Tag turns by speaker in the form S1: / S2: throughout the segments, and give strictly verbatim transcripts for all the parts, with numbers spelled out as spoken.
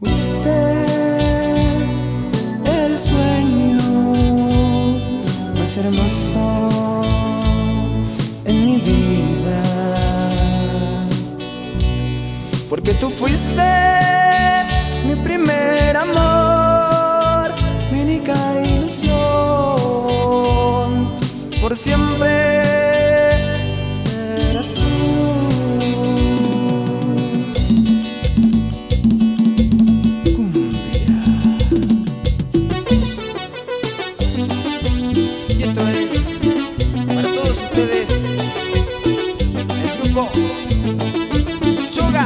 S1: Fuiste el sueño más hermoso en mi vida, porque tú fuiste mi primer amor, mi única ilusión, por siempre serás tú. Sugar.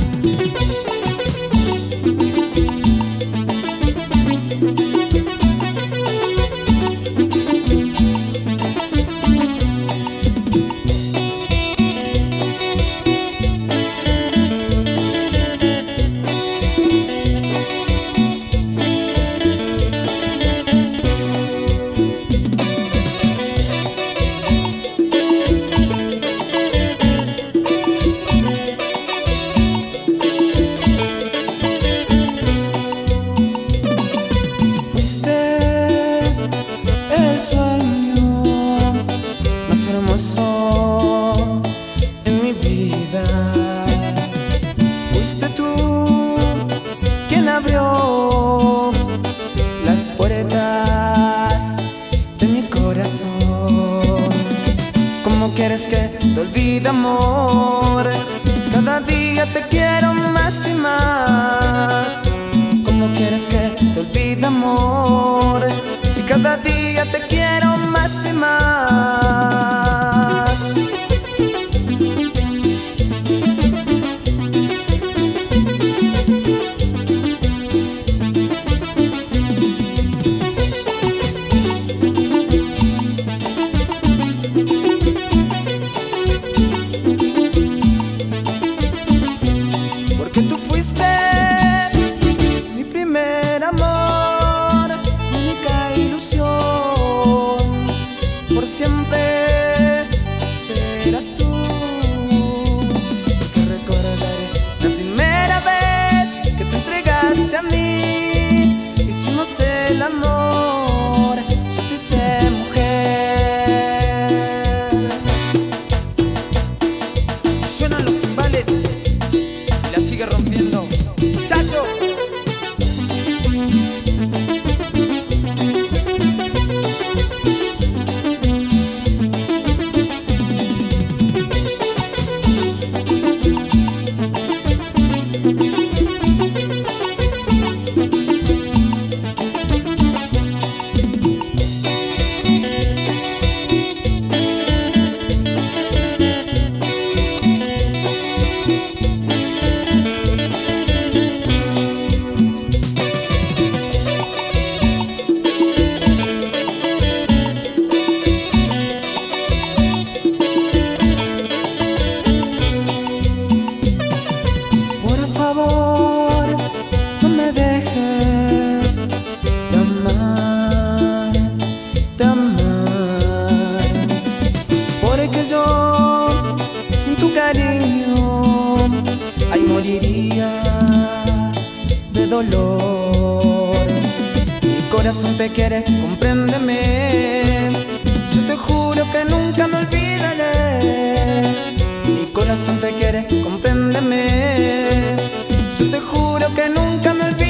S1: Hermoso en mi vida, fuiste tú quien abrió las puertas de mi corazón. ¿Cómo quieres que te olvide, amor? Cada día te quiero más y más. ¿Cómo quieres que te olvide, amor? Si cada día te quiero más y más. Porque tú fuiste mi primer amor, mi única ilusión, por siempre serás tú. Porque recordaré la primera vez que te entregaste a mí. Hicimos el amor, yo te hice mujer. Suenan los timbales y la sigue rompiendo Chacho. Ay, moriría de dolor. Mi corazón te quiere, compréndeme. Yo te juro que nunca me olvidaré. Mi corazón te quiere, compréndeme. Yo te juro que nunca me olvidaré.